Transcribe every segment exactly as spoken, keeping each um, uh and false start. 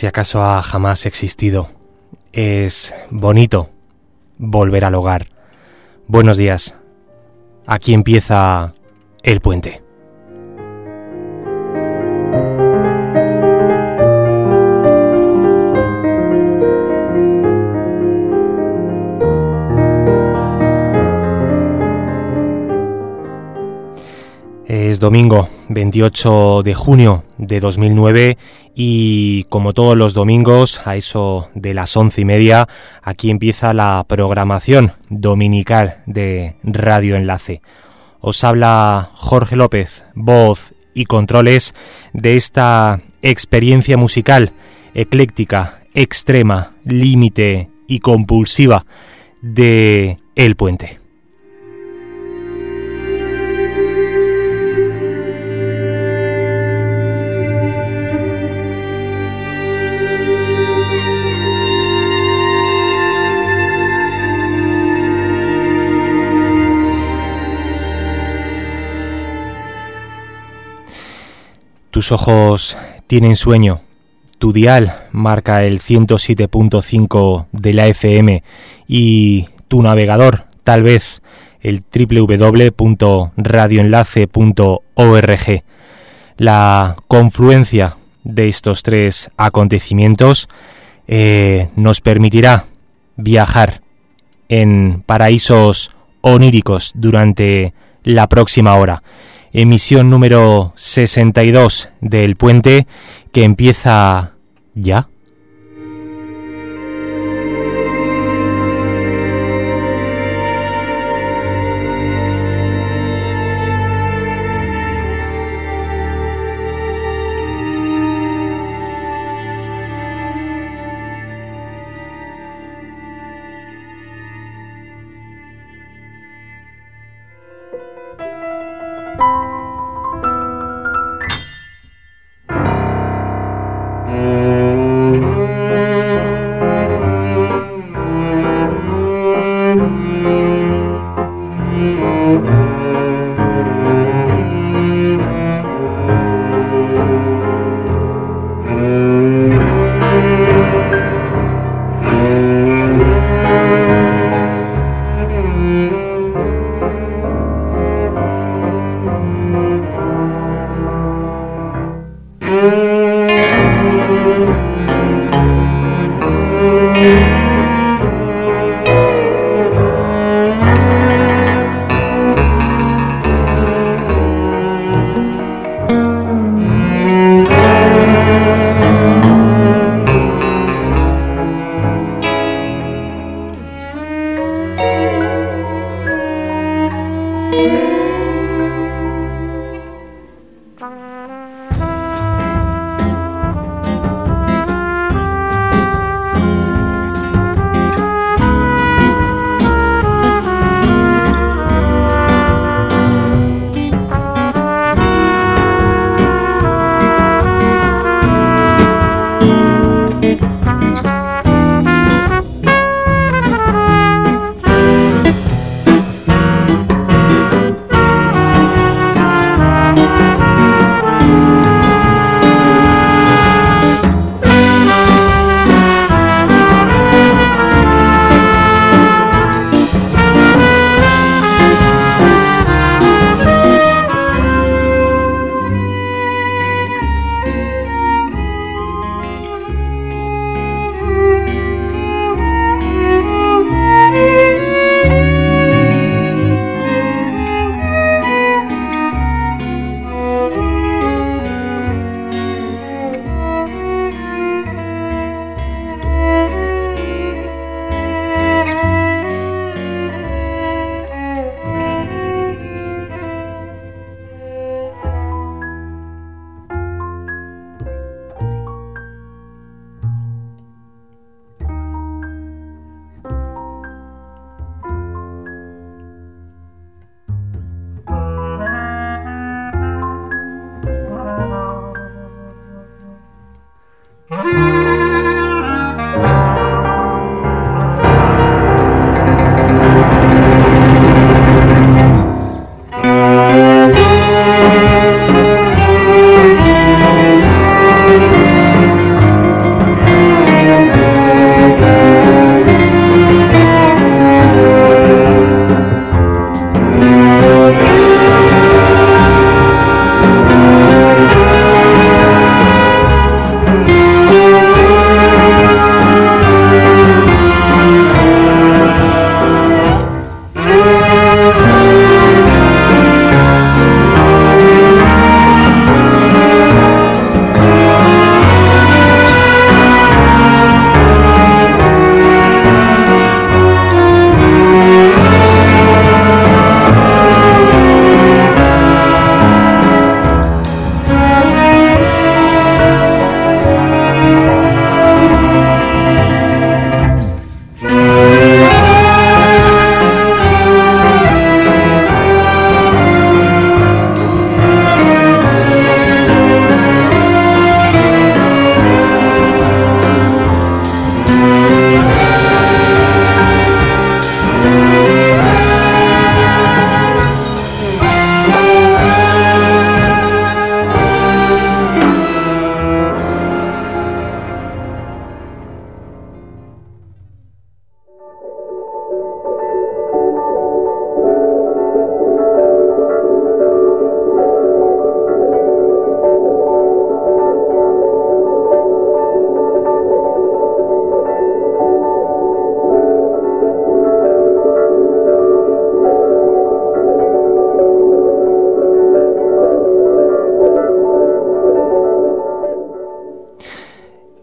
si acaso ha jamás existido. Es bonito volver al hogar. Buenos días. Aquí empieza El Puente. Es domingo veintiocho de junio de dos mil nueve y como todos los domingos a eso de las once y media aquí empieza la programación dominical de Radio Enlace. Os habla Jorge López, voz y controles de esta experiencia musical ecléctica, extrema, límite y compulsiva de El Puente. Tus ojos tienen sueño, tu dial marca el ciento siete punto cinco de la F M y tu navegador, tal vez, el doble u doble u doble u punto radio enlace punto org. La confluencia de estos tres acontecimientos eh, nos permitirá viajar en paraísos oníricos durante la próxima hora. Emisión número sesenta y dos del Puente, que empieza ya.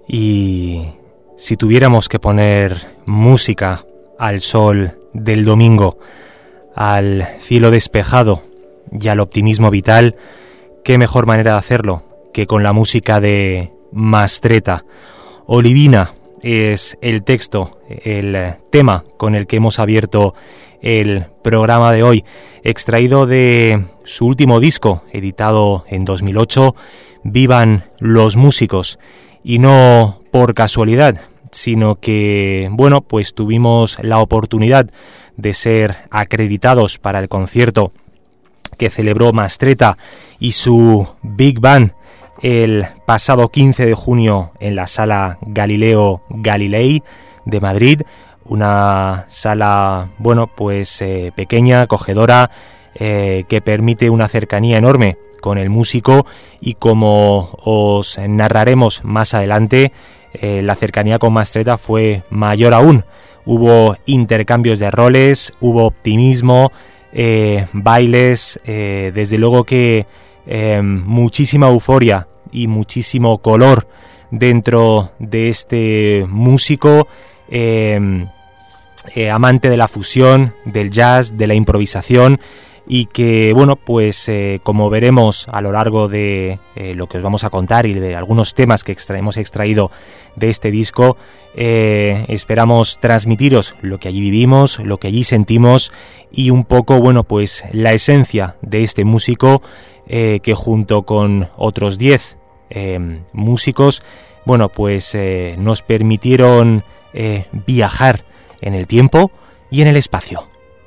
Y si tuviéramos que poner música al sol del domingo, al cielo despejado y al optimismo vital, qué mejor manera de hacerlo que con la música de Mastretta. Olivina es el texto, el tema con el que hemos abierto el programa de hoy, extraído de su último disco, editado en dos mil ocho, Vivan los músicos. Y no por casualidad, sino que, bueno, pues tuvimos la oportunidad de ser acreditados para el concierto que celebró Mastretta y su Big Band el pasado quince de junio en la Sala Galileo Galilei de Madrid, una sala, bueno, pues eh, pequeña, acogedora, eh, que permite una cercanía enorme con el músico y, como os narraremos más adelante, eh, la cercanía con Mastretta fue mayor aún. Hubo intercambios de roles, hubo optimismo, eh, bailes, eh, desde luego que eh, muchísima euforia y muchísimo color dentro de este músico eh, eh, amante de la fusión, del jazz, de la improvisación, y que, bueno, pues eh, como veremos a lo largo de eh, lo que os vamos a contar y de algunos temas que extra- hemos extraído de este disco, eh, esperamos transmitiros lo que allí vivimos, lo que allí sentimos y un poco, bueno, pues la esencia de este músico eh, que junto con otros diez eh, músicos, bueno, pues eh, nos permitieron eh, viajar en el tiempo y en el espacio.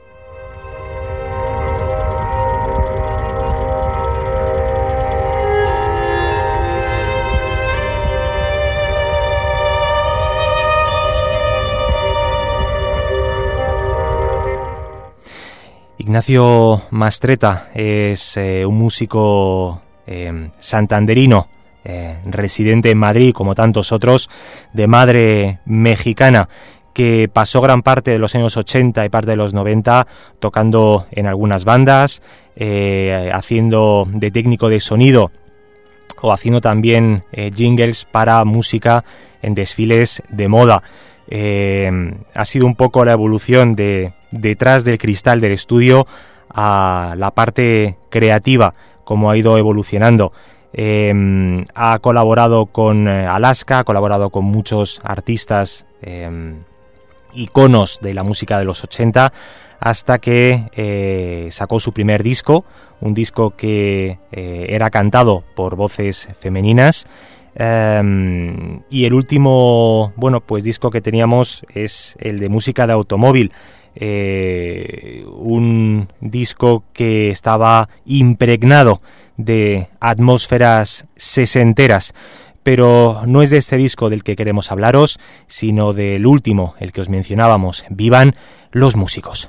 Ignacio Mastretta es eh, un músico eh, santanderino, eh, residente en Madrid, como tantos otros, de madre mexicana, que pasó gran parte de los años ochenta y parte de los noventa tocando en algunas bandas, eh, haciendo de técnico de sonido o haciendo también eh, jingles para música en desfiles de moda. Eh, ha sido un poco la evolución de detrás del cristal del estudio a la parte creativa, como ha ido evolucionando. Eh, ha colaborado con Alaska, ha colaborado con muchos artistas eh, iconos de la música de los ochenta, hasta que eh, sacó su primer disco, un disco que eh, era cantado por voces femeninas. Um, y el último, bueno, pues disco que teníamos es el de música de automóvil, eh, un disco que estaba impregnado de atmósferas sesenteras. Pero no es de este disco del que queremos hablaros, sino del último, el que os mencionábamos, Vivan los músicos.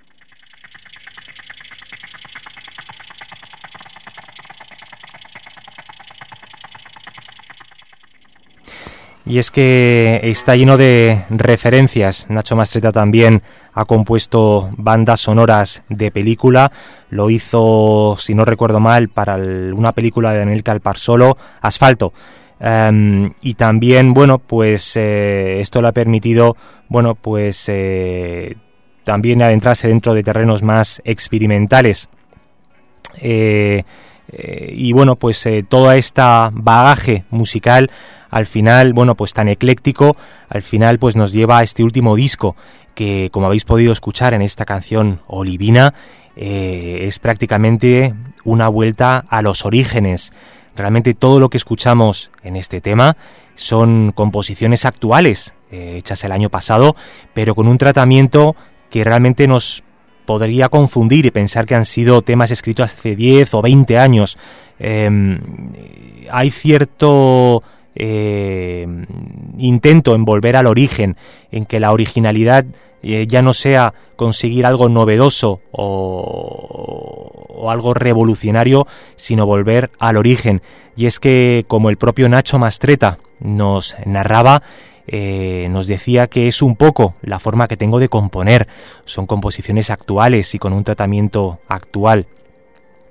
Y es que está lleno de referencias. Nacho Mastretta también ha compuesto bandas sonoras de película. Lo hizo, si no recuerdo mal, para el, una película de Daniel Calparsoro, Asfalto. Um, y también, bueno, pues eh, esto le ha permitido, bueno, pues eh, también adentrarse dentro de terrenos más experimentales. Eh, eh, y bueno, pues eh, toda esta bagaje musical, al final, bueno, pues tan ecléctico, al final pues nos lleva a este último disco que, como habéis podido escuchar en esta canción Olivina, eh, es prácticamente una vuelta a los orígenes. Realmente todo lo que escuchamos en este tema son composiciones actuales, eh, hechas el año pasado, pero con un tratamiento que realmente nos podría confundir y pensar que han sido temas escritos hace diez o veinte años. Eh, hay cierto eh, intento en volver al origen, en que la originalidad eh, ya no sea conseguir algo novedoso o, o algo revolucionario, sino volver al origen. Y es que, como el propio Nacho Mastretta nos narraba, Eh, nos decía que es un poco la forma que tengo de componer, son composiciones actuales y con un tratamiento actual.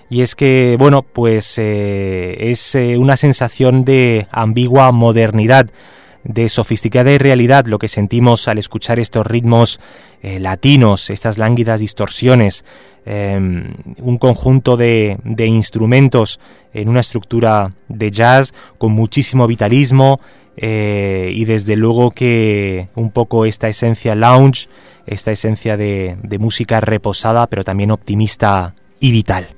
Y es que, bueno, pues eh, es eh, una sensación de ambigua modernidad, de sofisticada irrealidad lo que sentimos al escuchar estos ritmos eh, latinos, estas lánguidas distorsiones, eh, un conjunto de, de instrumentos en una estructura de jazz con muchísimo vitalismo, eh, y desde luego que un poco esta esencia lounge, esta esencia de, de música reposada pero también optimista y vital.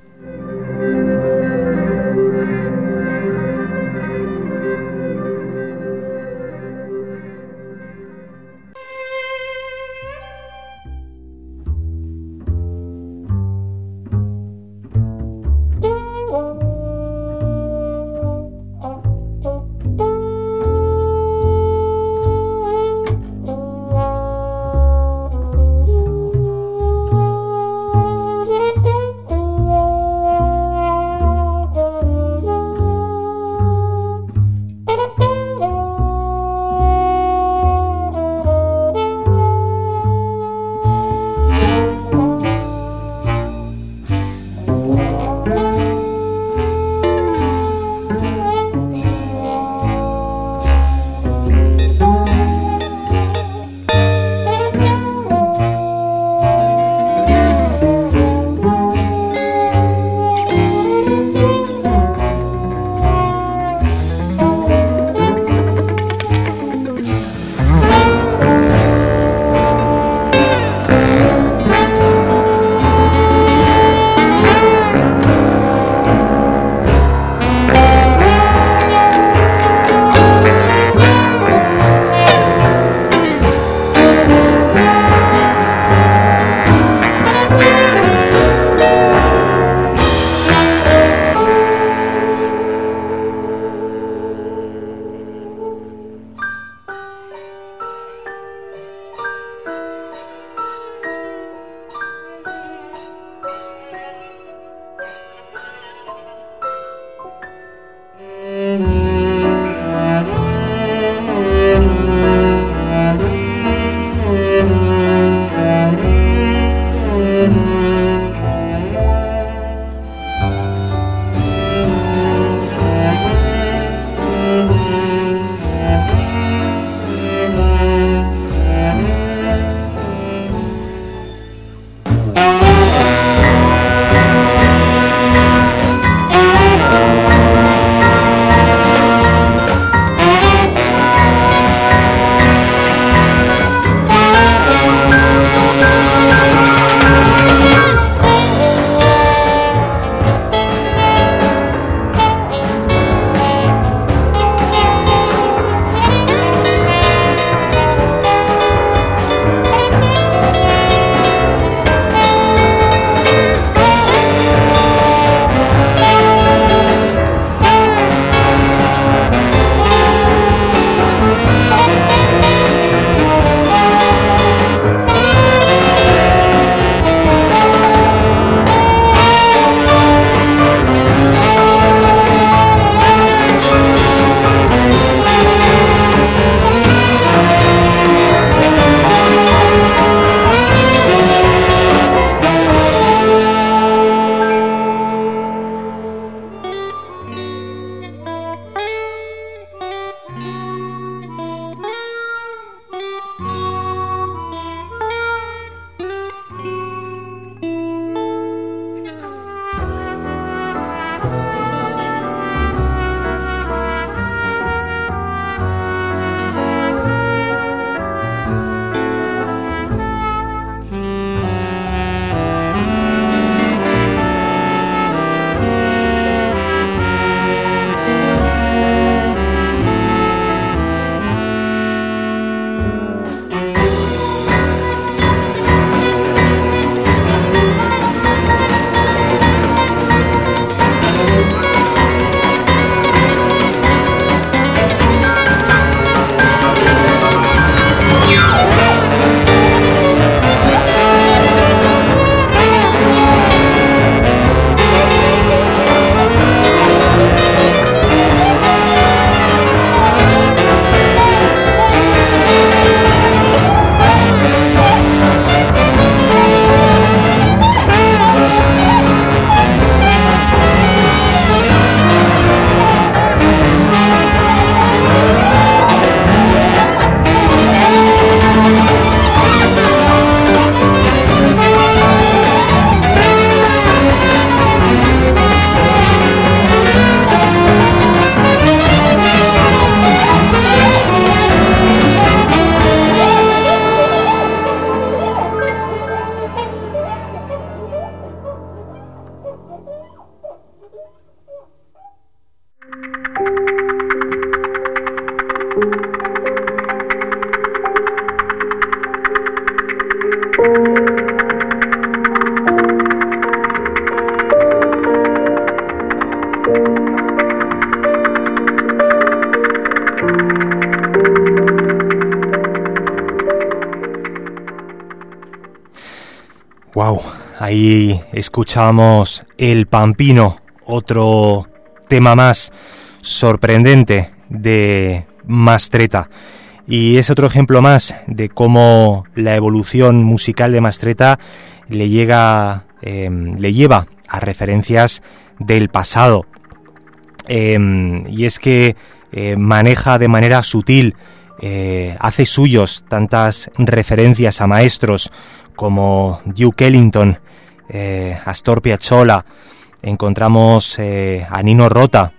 Wow, ahí escuchamos El Pampino, otro tema más sorprendente de Mastretta. Y es otro ejemplo más de cómo la evolución musical de Mastretta le llega, eh, le lleva a referencias del pasado. Eh, y es que eh, maneja de manera sutil, eh, hace suyos tantas referencias a maestros como Duke Ellington, eh, Astor Piazzolla. Encontramos eh, a Nino Rota,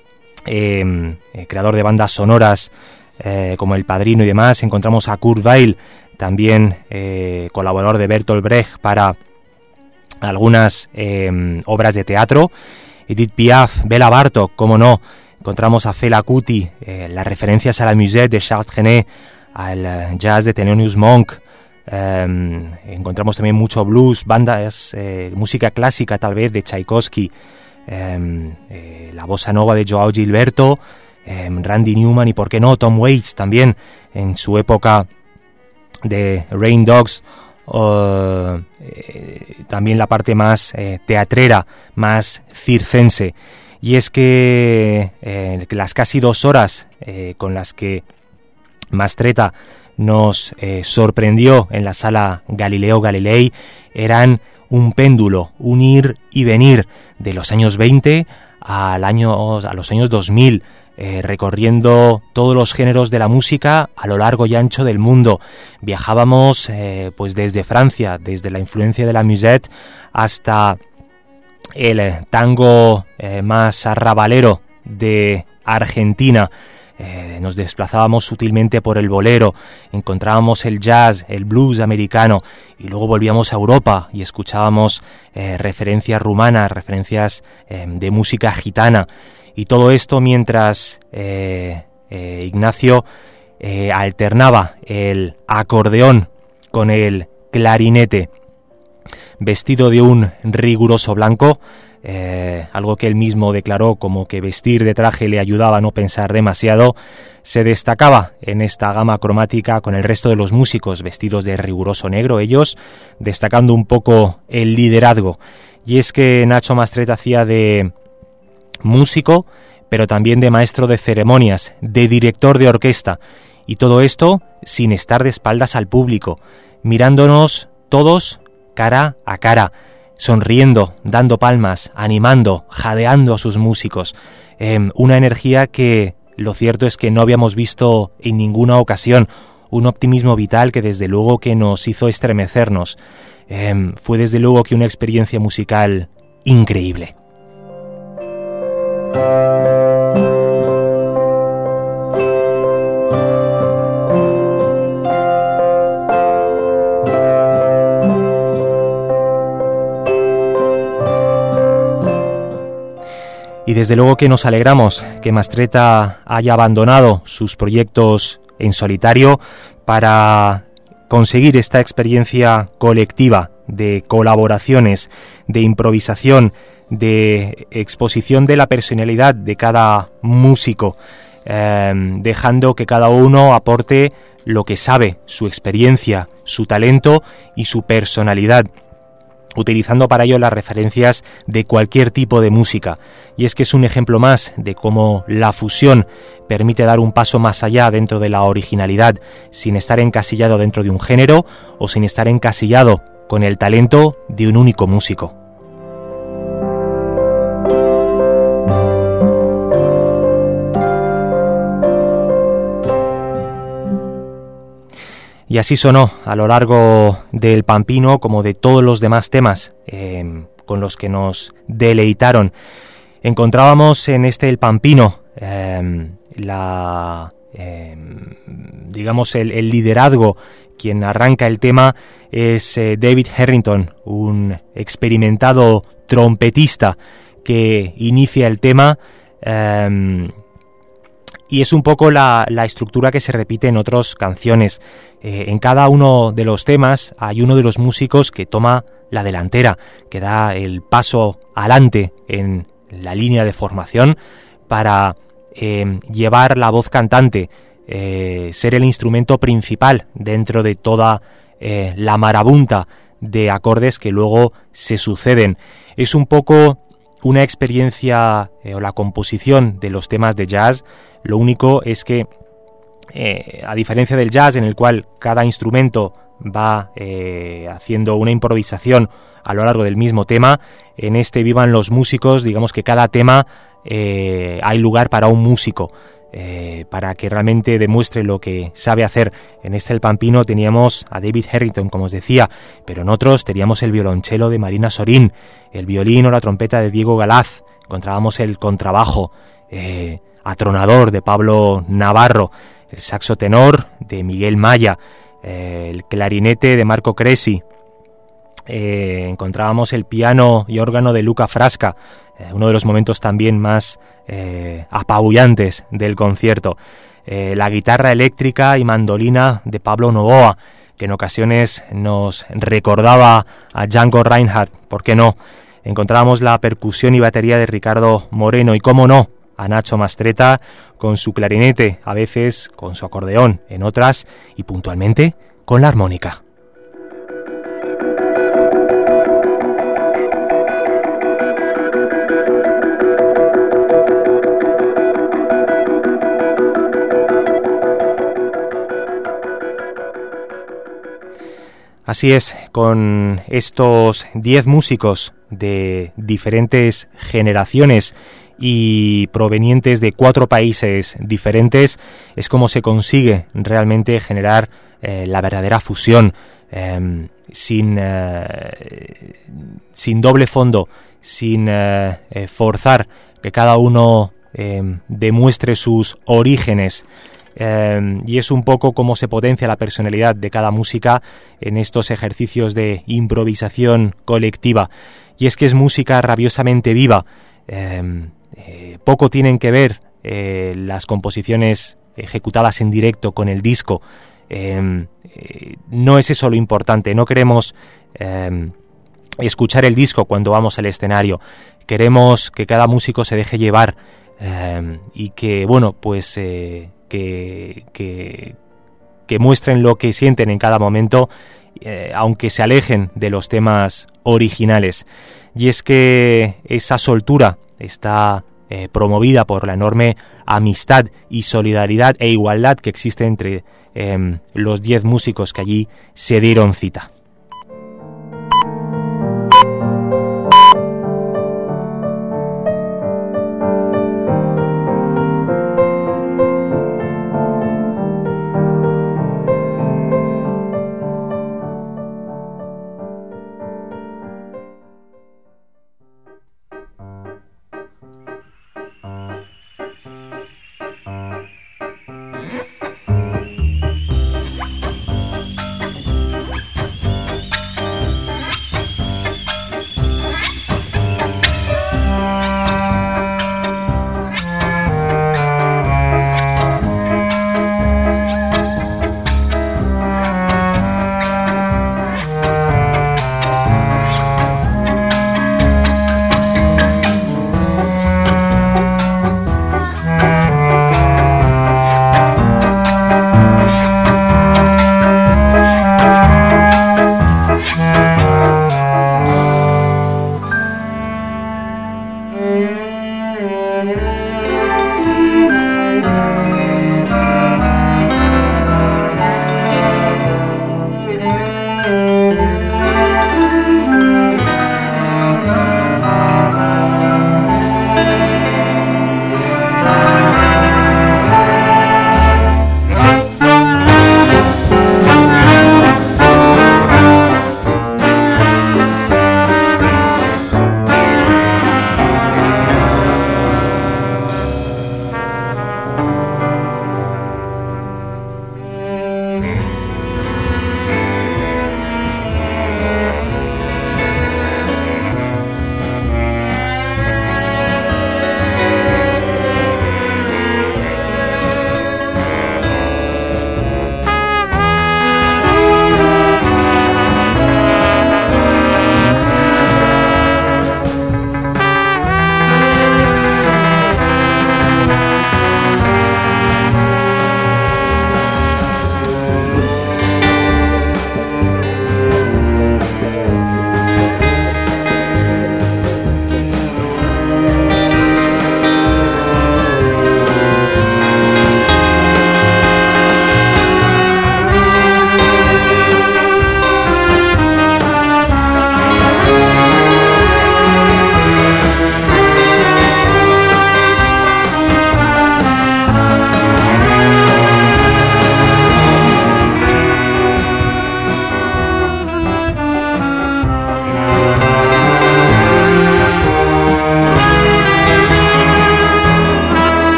eh, eh, creador de bandas sonoras eh, como El Padrino y demás. Encontramos a Kurt Weill, también eh, colaborador de Bertolt Brecht para algunas eh, obras de teatro. Edith Piaf, Bela Bartok, como no. Encontramos a Fela Kuti, eh, las referencias a la musette de Charles Trenet, al jazz de Thelonious Monk. Um, encontramos también mucho blues, bandas, eh, música clásica tal vez de Tchaikovsky, um, eh, la bossa nova de Joao Gilberto, um, Randy Newman y por qué no Tom Waits también en su época de Rain Dogs, uh, eh, también la parte más eh, teatrera, más circense. Y es que eh, las casi dos horas eh, con las que Mastretta nos eh, sorprendió en la sala Galileo Galilei eran un péndulo, un ir y venir de los años veinte al año, a los años dos mil, eh, recorriendo todos los géneros de la música a lo largo y ancho del mundo. Viajábamos eh, pues desde Francia, desde la influencia de la musette hasta el tango eh, más arrabalero de Argentina. Eh, nos desplazábamos sutilmente por el bolero, encontrábamos el jazz, el blues americano y luego volvíamos a Europa y escuchábamos eh, referencias rumanas, referencias eh, de música gitana, y todo esto mientras eh, eh, Ignacio eh, alternaba el acordeón con el clarinete, vestido de un riguroso blanco. Eh, algo que él mismo declaró como que vestir de traje le ayudaba a no pensar demasiado. Se destacaba en esta gama cromática con el resto de los músicos vestidos de riguroso negro, ellos destacando un poco el liderazgo. Y es que Nacho Mastretta hacía de músico, pero también de maestro de ceremonias, de director de orquesta, y todo esto sin estar de espaldas al público, mirándonos todos cara a cara, sonriendo, dando palmas, animando, jadeando a sus músicos. Eh, una energía que lo cierto es que no habíamos visto en ninguna ocasión, un optimismo vital que desde luego que nos hizo estremecernos. Eh, fue desde luego que una experiencia musical increíble. Y desde luego que nos alegramos que Mastretta haya abandonado sus proyectos en solitario para conseguir esta experiencia colectiva de colaboraciones, de improvisación, de exposición de la personalidad de cada músico, eh, dejando que cada uno aporte lo que sabe, su experiencia, su talento y su personalidad, utilizando para ello las referencias de cualquier tipo de música. Y es que es un ejemplo más de cómo la fusión permite dar un paso más allá dentro de la originalidad, sin estar encasillado dentro de un género o sin estar encasillado con el talento de un único músico. Y así sonó a lo largo del Pampino, como de todos los demás temas eh, con los que nos deleitaron. Encontrábamos en este El Pampino eh, la, eh, digamos el, el liderazgo. Quien arranca el tema es eh, David Harrington, un experimentado trompetista que inicia el tema Eh, y es un poco la, la estructura que se repite en otras canciones. Eh, en cada uno de los temas hay uno de los músicos que toma la delantera, que da el paso adelante en la línea de formación para eh, llevar la voz cantante, eh, ser el instrumento principal dentro de toda eh, la marabunta de acordes que luego se suceden. Es un poco una experiencia eh, o la composición de los temas de jazz. Lo único es que eh, a diferencia del jazz, en el cual cada instrumento va eh, haciendo una improvisación a lo largo del mismo tema, en este Vivan los músicos, digamos que cada tema eh, hay lugar para un músico, eh, para que realmente demuestre lo que sabe hacer. En este El Pampino teníamos a David Harrington, como os decía, pero en otros teníamos el violonchelo de Marina Sorín, el violín o la trompeta de Diego Galaz, encontrábamos el contrabajo eh, atronador de Pablo Navarro, el saxo tenor de Miguel Maya, eh, el clarinete de Marco Cresi, eh, encontrábamos el piano y órgano de Luca Frasca, eh, uno de los momentos también más eh, apabullantes del concierto, eh, la guitarra eléctrica y mandolina de Pablo Novoa, que en ocasiones nos recordaba a Django Reinhardt, ¿por qué no? Encontrábamos la percusión y batería de Ricardo Moreno y, cómo no, a Nacho Mastretta con su clarinete, a veces con su acordeón, en otras y puntualmente con la armónica. Así es, con estos diez músicos de diferentes generaciones y provenientes de cuatro países diferentes, es como se consigue realmente generar eh, la verdadera fusión, eh, sin, eh, sin doble fondo, sin eh, eh, forzar que cada uno eh, demuestre sus orígenes. Eh, y es un poco cómo se potencia la personalidad de cada música en estos ejercicios de improvisación colectiva. Y es que es música rabiosamente viva. Eh, eh, poco tienen que ver eh, las composiciones ejecutadas en directo con el disco. Eh, eh, no es eso lo importante. No queremos eh, escuchar el disco cuando vamos al escenario. Queremos que cada músico se deje llevar eh, y que, bueno, pues... Eh, Que, que, que muestren lo que sienten en cada momento, eh, aunque se alejen de los temas originales. Y es que esa soltura está eh, promovida por la enorme amistad y solidaridad e igualdad que existe entre eh, los diez músicos que allí se dieron cita.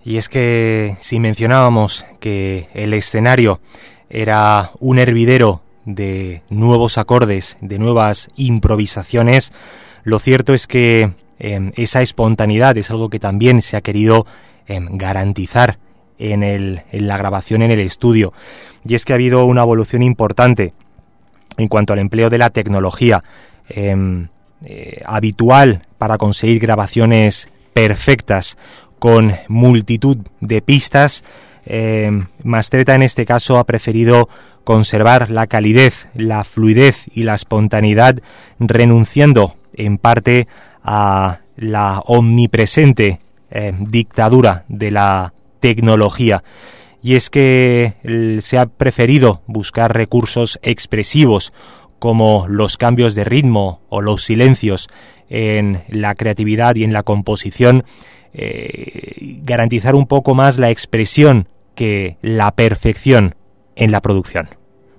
Y es que si mencionábamos que el escenario era un hervidero de nuevos acordes, de nuevas improvisaciones, lo cierto es que eh, esa espontaneidad es algo que también se ha querido eh, garantizar en, el, en la grabación en el estudio. Y es que ha habido una evolución importante en cuanto al empleo de la tecnología eh, eh, habitual para conseguir grabaciones perfectas con multitud de pistas. eh, Mastretta en este caso ha preferido conservar la calidez, la fluidez y la espontaneidad, renunciando en parte a la omnipresente eh, dictadura de la tecnología. Y es que eh, se ha preferido buscar recursos expresivos como los cambios de ritmo o los silencios en la creatividad y en la composición, eh, garantizar un poco más la expresión que la perfección en la producción.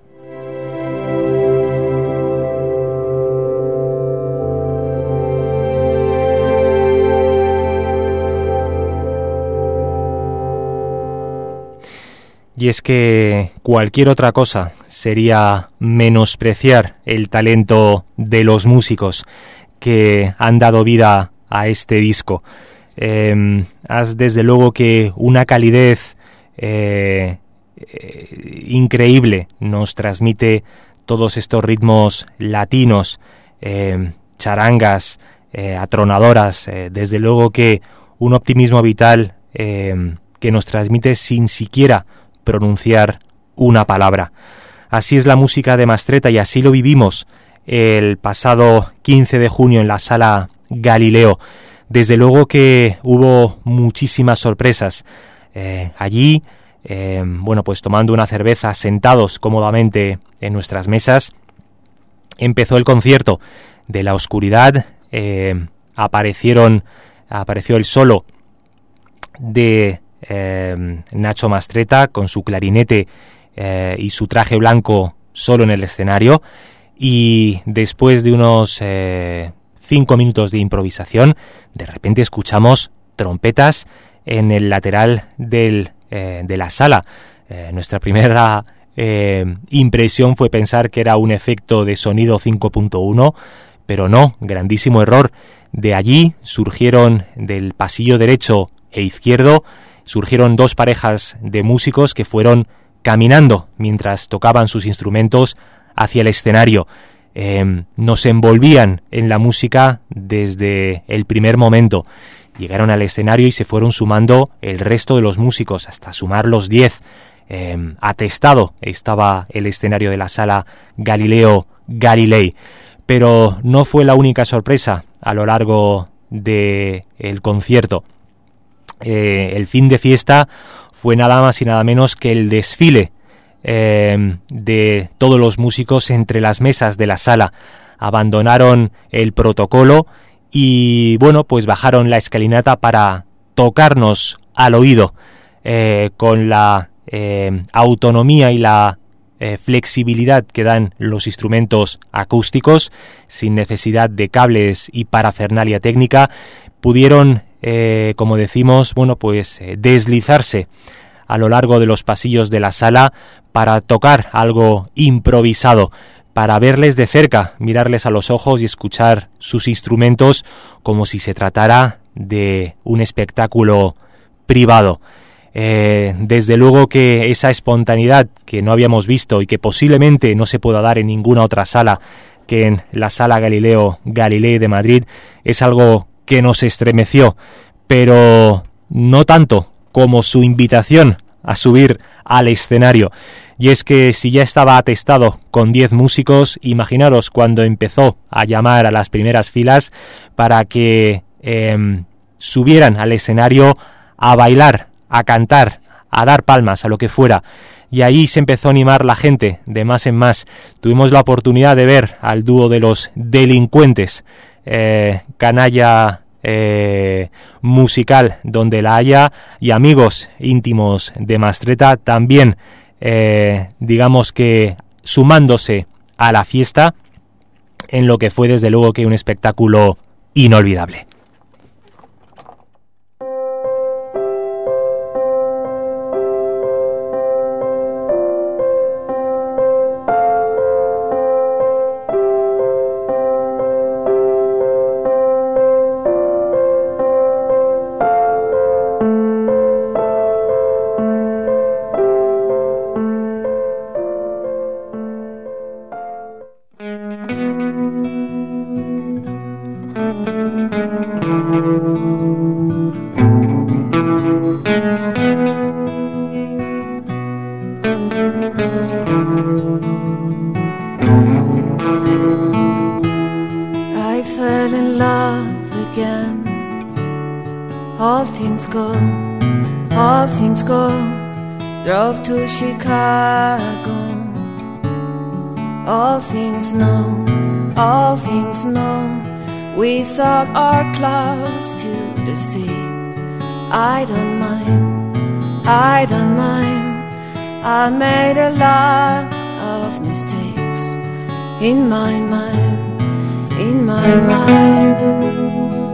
Y es que cualquier otra cosa sería menospreciar el talento de los músicos que han dado vida a este disco. Eh, has desde luego que una calidez eh, eh, increíble nos transmite todos estos ritmos latinos, eh, charangas, eh, atronadoras, eh, desde luego que un optimismo vital eh, que nos transmite sin siquiera pronunciar una palabra. Así es la música de Mastretta y así lo vivimos el pasado quince de junio en la Sala Galileo. Desde luego que hubo muchísimas sorpresas. Eh, allí, eh, bueno, pues tomando una cerveza, sentados cómodamente en nuestras mesas, empezó el concierto. De la oscuridad eh, aparecieron, apareció el solo de Eh, Nacho Mastretta con su clarinete eh, y su traje blanco solo en el escenario, y después de unos eh, cinco minutos de improvisación, de repente escuchamos trompetas en el lateral del, eh, de la sala. Eh, nuestra primera eh, impresión fue pensar que era un efecto de sonido cinco punto uno, pero no, grandísimo error. De allí surgieron, del pasillo derecho e izquierdo, surgieron dos parejas de músicos que fueron caminando mientras tocaban sus instrumentos hacia el escenario. Eh, nos envolvían en la música desde el primer momento. Llegaron al escenario y se fueron sumando el resto de los músicos, hasta sumar los diez. Eh, atestado estaba el escenario de la Sala Galileo Galilei. Pero no fue la única sorpresa a lo largo del concierto. Eh, el fin de fiesta fue nada más y nada menos que el desfile eh, de todos los músicos entre las mesas de la sala. Abandonaron el protocolo y, bueno, pues bajaron la escalinata para tocarnos al oído eh, con la eh, autonomía y la eh, flexibilidad que dan los instrumentos acústicos, sin necesidad de cables y parafernalia técnica. Pudieron Eh, como decimos, bueno, pues eh, deslizarse a lo largo de los pasillos de la sala para tocar algo improvisado, para verles de cerca, mirarles a los ojos y escuchar sus instrumentos como si se tratara de un espectáculo privado. Eh, desde luego que esa espontaneidad que no habíamos visto y que posiblemente no se pueda dar en ninguna otra sala que en la Sala Galileo Galilei de Madrid es algo que nos estremeció, pero no tanto como su invitación a subir al escenario. Y es que si ya estaba atestado con diez músicos, imaginaros cuando empezó a llamar a las primeras filas para que eh, subieran al escenario a bailar, a cantar, a dar palmas, a lo que fuera. Y ahí se empezó a animar la gente de más en más. Tuvimos la oportunidad de ver al dúo de los Delincuentes, eh, canalla eh, musical donde la haya, y amigos íntimos de Mastretta también, eh, digamos que sumándose a la fiesta en lo que fue desde luego que un espectáculo inolvidable. fell in love again. All things go, all things go. Drove to Chicago. All things know, all things know. We sold our clothes to the sea. I don't mind, I don't mind. I made a lot of mistakes in my mind, in my mind.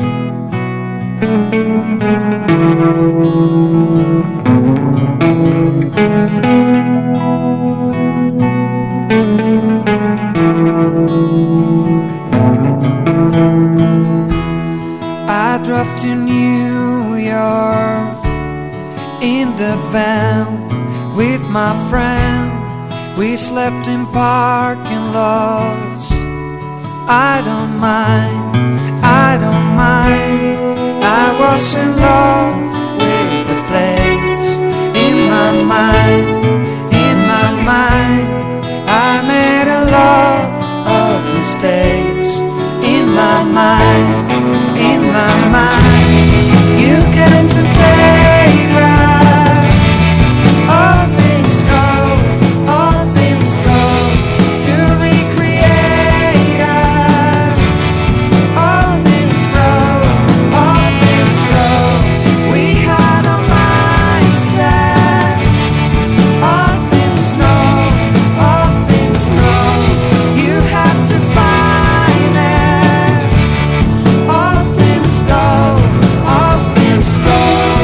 I drove to New York in the van with my friend. We slept in parking lots. I don't mind, I don't mind. I was in love with the place. In my mind, in my mind, I made a lot of mistakes. In my mind, in my mind, you came to take us. All things go, all things go to recreate us. All things grow, all things grow. We had a mindset. All things know, all things know. You had to find it. All things go, all things go.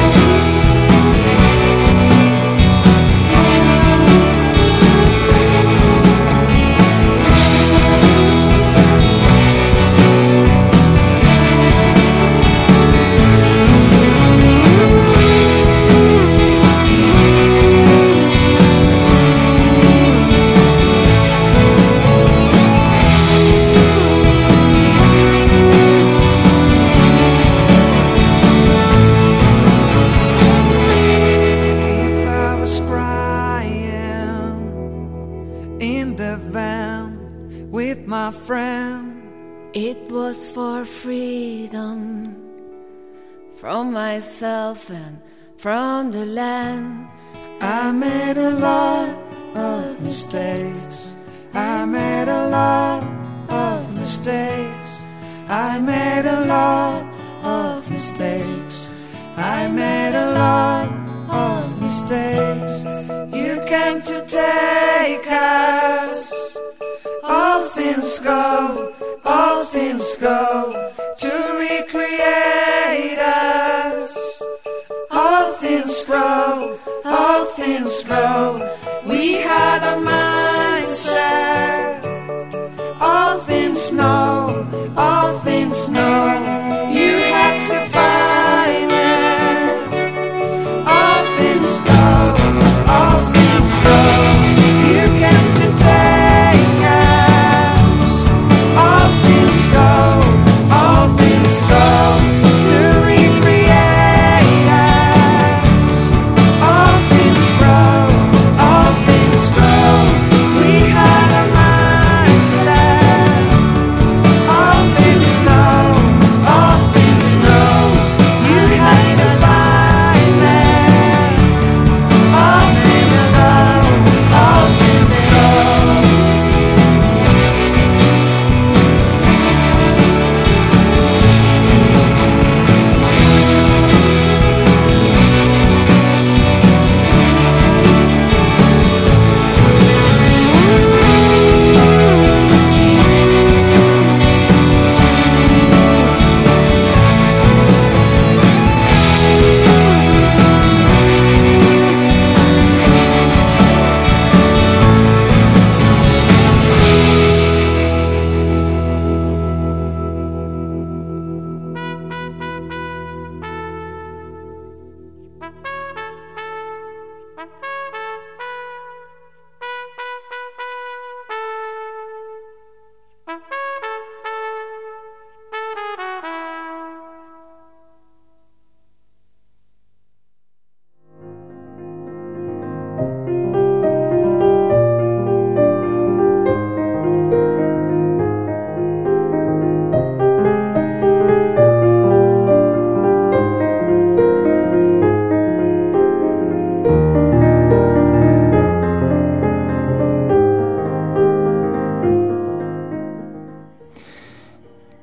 If I was crying in the van with my friend, It was for freedom from myself and from the land. I made a lot of mistakes. I made a lot of mistakes. I made a lot of mistakes. I made a lot of mistakes. You came to take us. All things go, all things go to recreate us. All things grow, all things grow. We had a mindset. All things know, all things know. You had to find it. All things go, all things go. You came to take us. All things go,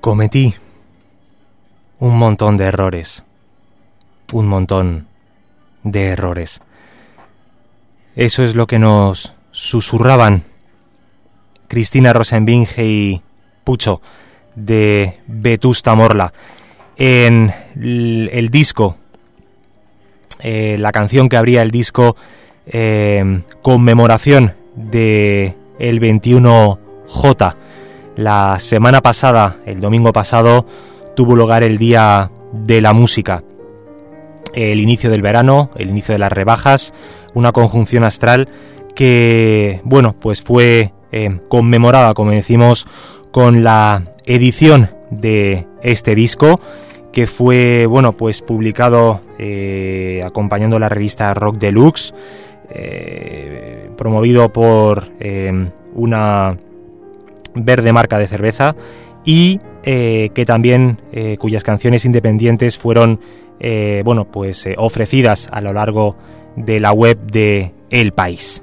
cometí un montón de errores, un montón de errores. Eso es lo que nos susurraban Cristina Rosenbinge y Pucho de Vetusta Morla en el, el disco, eh, la canción que abría el disco, eh, conmemoración de el veintiuno J. La semana pasada, el domingo pasado, tuvo lugar el Día de la Música, el inicio del verano, el inicio de las rebajas, una conjunción astral que, bueno, pues fue eh, conmemorada, como decimos, con la edición de este disco, que fue, bueno, pues publicado eh, acompañando la revista Rock Deluxe, eh, promovido por eh, una verde marca de cerveza, y eh, que también eh, cuyas canciones independientes fueron eh, bueno, pues eh, ofrecidas a lo largo de la web de El País.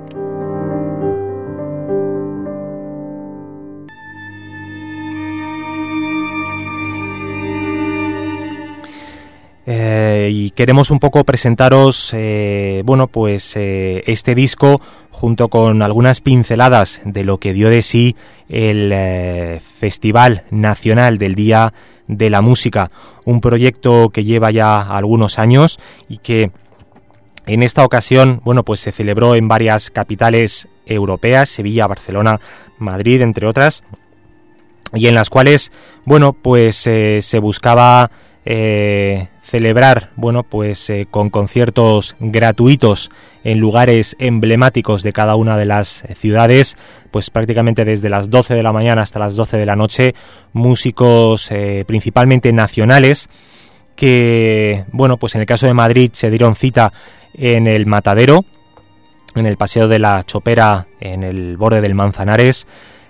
Eh, y queremos un poco presentaros eh, bueno, pues eh, este disco junto con algunas pinceladas de lo que dio de sí el eh, Festival Nacional del Día de la Música, un proyecto que lleva ya algunos años y que en esta ocasión, bueno, pues se celebró en varias capitales europeas, Sevilla, Barcelona, Madrid, entre otras, y en las cuales, bueno, pues eh, se buscaba eh, celebrar, bueno, pues eh, con conciertos gratuitos en lugares emblemáticos de cada una de las ciudades, pues prácticamente desde las doce de la mañana hasta las doce de la noche, músicos eh, principalmente nacionales que, bueno, pues en el caso de Madrid se dieron cita en el Matadero, en el Paseo de la Chopera, en el borde del Manzanares,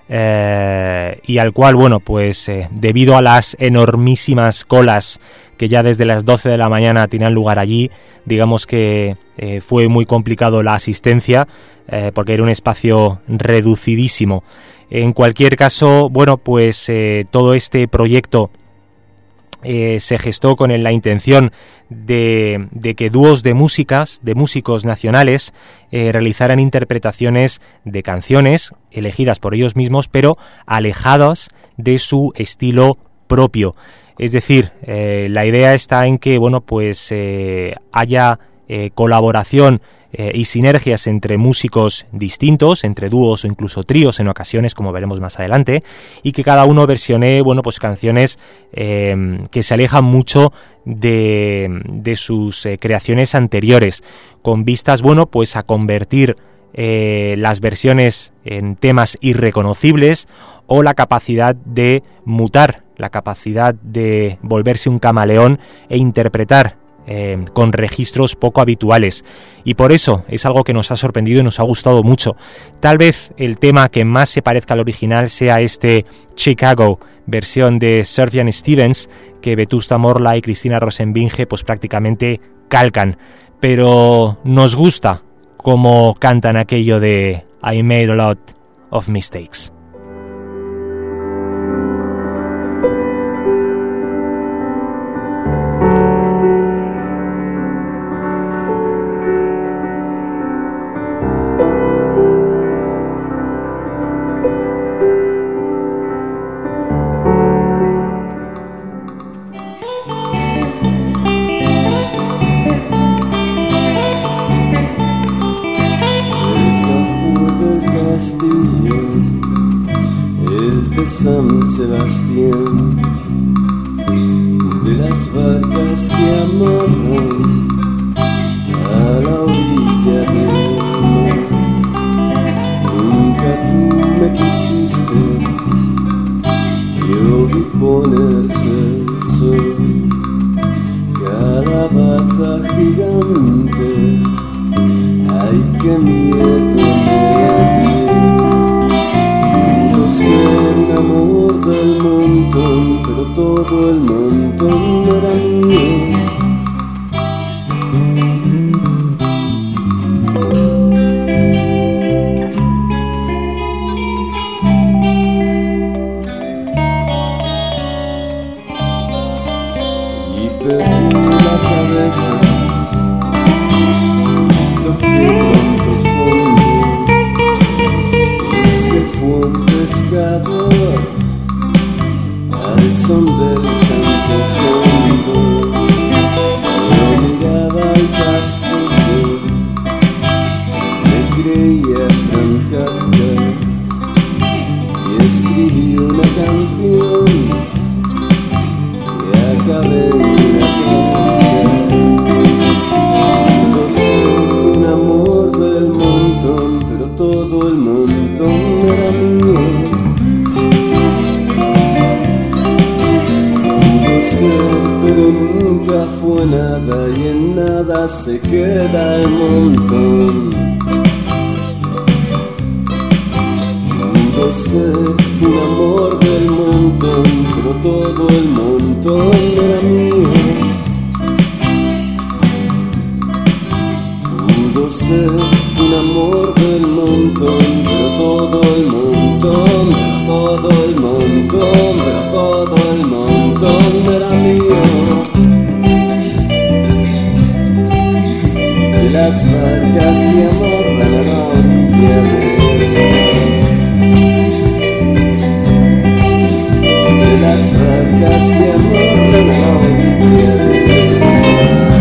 eh, y al cual, bueno, pues eh, debido a las enormísimas colas que ya desde las doce de la mañana tenían lugar allí, digamos que eh, fue muy complicado la asistencia, eh, porque era un espacio reducidísimo. En cualquier caso, bueno, pues eh, todo este proyecto Eh, se gestó con la intención de, de que dúos de músicas, de músicos nacionales, eh, realizaran interpretaciones de canciones elegidas por ellos mismos, pero alejadas de su estilo propio. Es decir, eh, la idea está en que, bueno, pues eh, haya eh, colaboración Eh, y sinergias entre músicos distintos, entre dúos o incluso tríos en ocasiones, como veremos más adelante, y que cada uno versione, bueno, pues canciones eh, que se alejan mucho de, de sus eh, creaciones anteriores, con vistas, bueno, pues a convertir eh, las versiones en temas irreconocibles, o la capacidad de mutar, la capacidad de volverse un camaleón e interpretar Eh, con registros poco habituales, y por eso es algo que nos ha sorprendido y nos ha gustado mucho. Tal vez el tema que más se parezca al original sea este Chicago, versión de Sufjan Stevens, que Vetusta Morla y Cristina Rosenbinge pues prácticamente calcan, pero nos gusta cómo cantan aquello de I made a lot of mistakes. San Sebastián, de las barcas que amarran a la orilla del mar. Nunca tú me quisiste, yo vi ponerse el sol. Calabaza gigante, ay, qué miedo me dio. Ser un amor del montón, pero todo el montón era mío. perdí la cabeza y toqué pronto fondo y se fue un pescador al son del cantejondo. Yo miraba el castillo, me creía Franz Kafka y escribí una canción que acabé en una tasca. Pudo ser un amor del montón, pero todo el montón era mío. Pero nunca fue nada y en nada se queda el montón. Pudo ser un amor del montón, pero todo el montón era mío. Pudo ser un amor del montón, pero todo el montón, pero todo el montón, pero todo el montón era mío. De las barcas que amarran a la orilla del mar, de las barcas que amarran a la orilla del mar,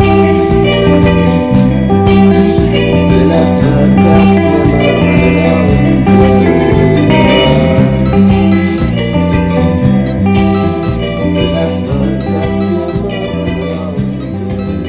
de las barcas que amarran a la orilla del mar, de las barcas que amarran a la orilla del mar.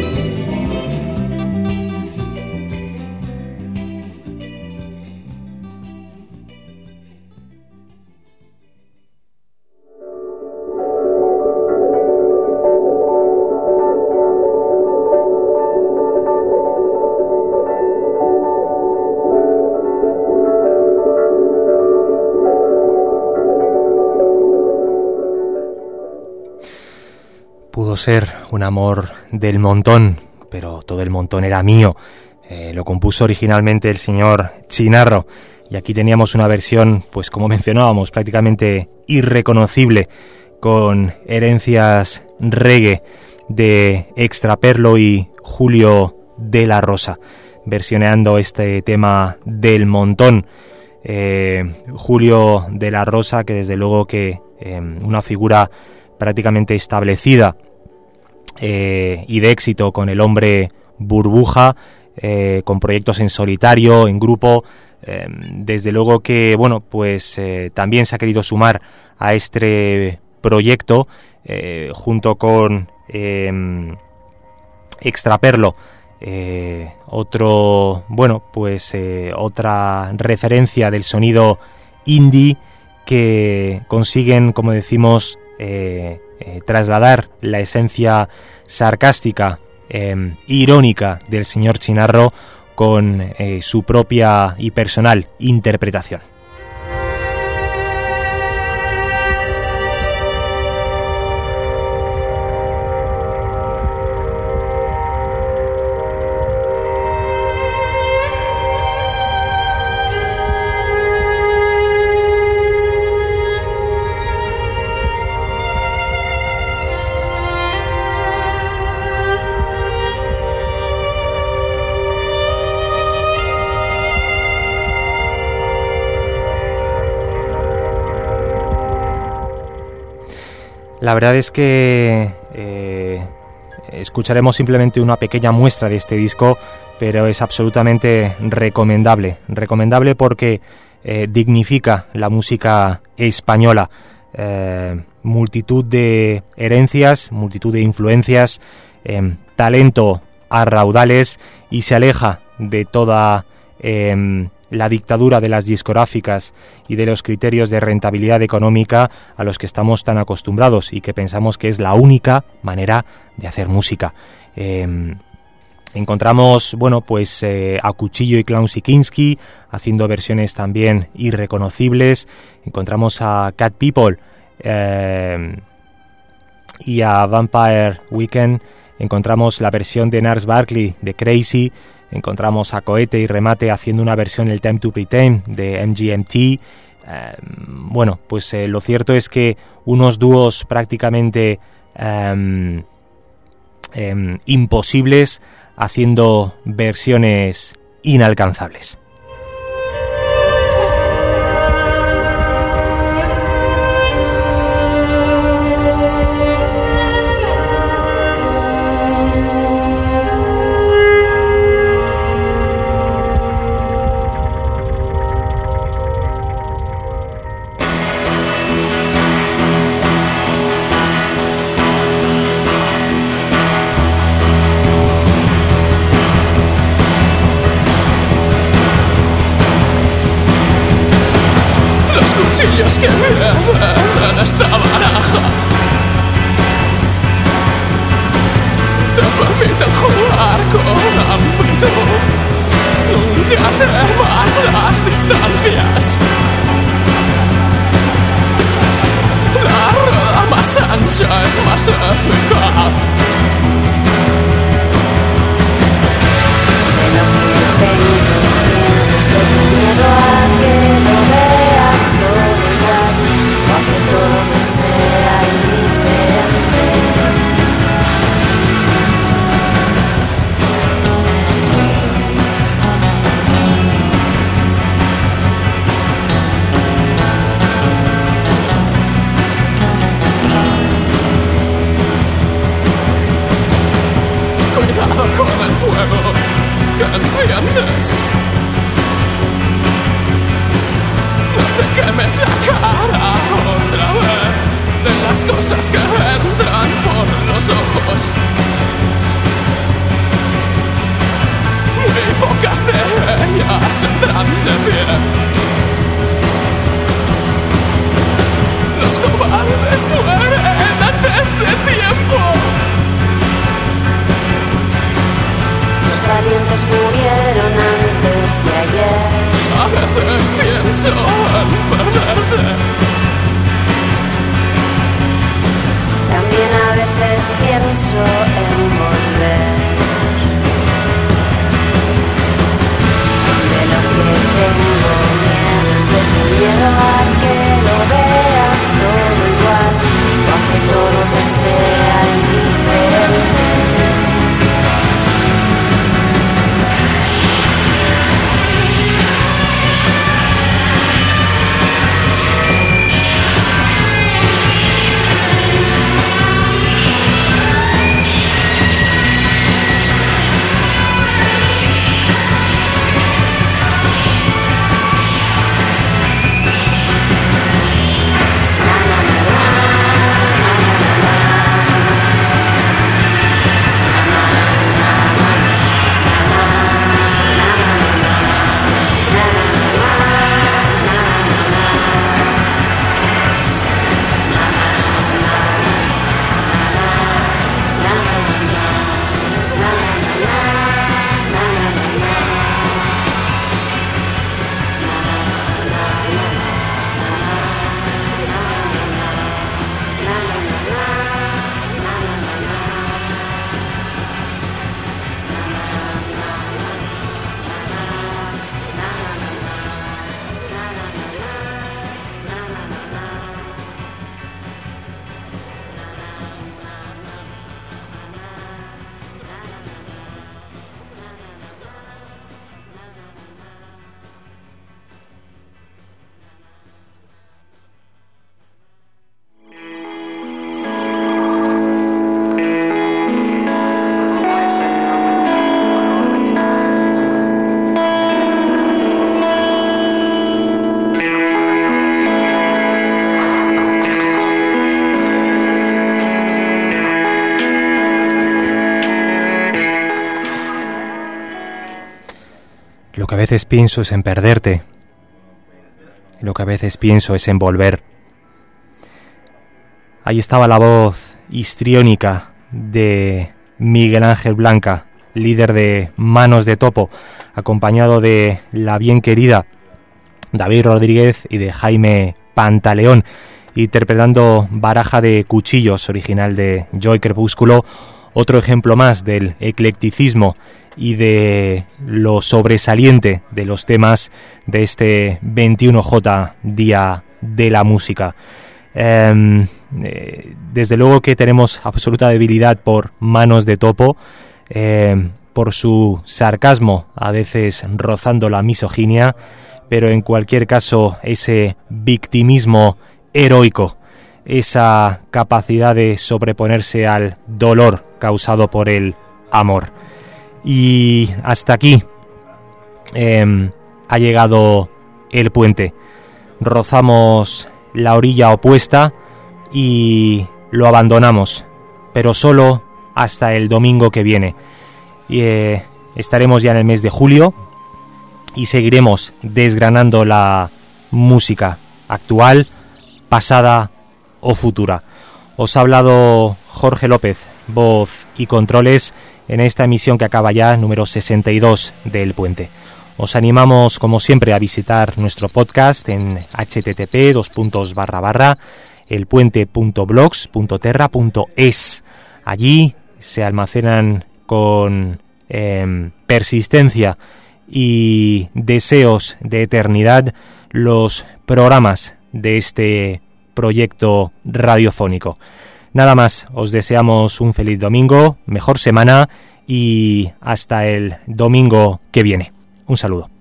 Pudo ser un amor del montón, pero todo el montón era mío. Eh, lo compuso originalmente el señor Chinarro, y aquí teníamos una versión, pues como mencionábamos, prácticamente irreconocible, con herencias reggae de Extraperlo y Julio de la Rosa, versioneando este tema del montón. Eh, Julio de la Rosa, que desde luego que eh, una figura prácticamente establecida eh, y de éxito con el hombre burbuja, eh, con proyectos en solitario, en grupo. Eh, desde luego que, bueno, pues eh, también se ha querido sumar a este proyecto eh, junto con eh, Extraperlo, eh, otro, bueno, pues eh, otra referencia del sonido indie que consiguen, como decimos, eh, eh, trasladar la esencia sarcástica, eh, irónica del señor Chinarro con eh, su propia y personal interpretación. La verdad es que eh, escucharemos simplemente una pequeña muestra de este disco, pero es absolutamente recomendable. Recomendable porque eh, dignifica la música española. Eh, multitud de herencias, multitud de influencias, eh, talento a raudales, y se aleja de toda eh, la dictadura de las discográficas y de los criterios de rentabilidad económica a los que estamos tan acostumbrados y que pensamos que es la única manera de hacer música. Eh, encontramos, bueno, pues eh, a Cuchillo y Clown Sikinski haciendo versiones también irreconocibles. Encontramos a Cat People eh, y a Vampire Weekend. Encontramos la versión de Gnarls Barkley de Crazy. Encontramos a Cohete y Remate haciendo una versión, el Time to Pretend, de M G M T. Eh, bueno, pues eh, lo cierto es que unos dúos prácticamente eh, eh, imposibles haciendo versiones inalcanzables. Cuchillos que vienen en esta baraja te permiten jugar con amplitud. Nunca temas las distancias. La rueda más ancha es más eficaz. De lo que tengo tienes de tu miedo a que lo veas todo igual, o a que todo te sea indiferente. Cuidado con el fuego que enciendes. No te quemes la cara otra vez de las cosas que entran por los ojos. Muy pocas de ellas entran de pie. Los cobardes mueren antes de tiempo. Los valientes murieron antes de ayer. A veces pienso en perderte. También a veces pienso en volver. De lo que tengo miedo es de tu miedo a que lo veas todo igual, o a que todo te sea indiferente. Lo que a veces pienso es en perderte. Lo que a veces pienso es en volver. Ahí estaba la voz histriónica de Miguel Ángel Blanca, líder de Manos de Topo, acompañado de la bien querida David Rodríguez y de Jaime Pantaleón, interpretando Baraja de Cuchillos, original de Joy Crepúsculo, otro ejemplo más del eclecticismo y de lo sobresaliente de los temas de este veintiuno J, Día de la Música. Eh, eh, desde luego que tenemos absoluta debilidad por Manos de Topo, eh, por su sarcasmo, a veces rozando la misoginia, pero en cualquier caso ese victimismo heroico, esa capacidad de sobreponerse al dolor causado por el amor. Y hasta aquí eh, ha llegado el puente. Rozamos la orilla opuesta y lo abandonamos, pero solo hasta el domingo que viene. Y, eh, estaremos ya en el mes de julio y seguiremos desgranando la música actual, pasada o futura. Os ha hablado Jorge López, voz y controles, en esta emisión que acaba ya, número sesenta y dos del Puente. Os animamos, como siempre, a visitar nuestro podcast en http dos puntos barra barra elpuente punto blogs punto terra punto es. Allí se almacenan con eh, persistencia y deseos de eternidad los programas de este proyecto radiofónico. Nada más, os deseamos un feliz domingo, mejor semana y hasta el domingo que viene. Un saludo.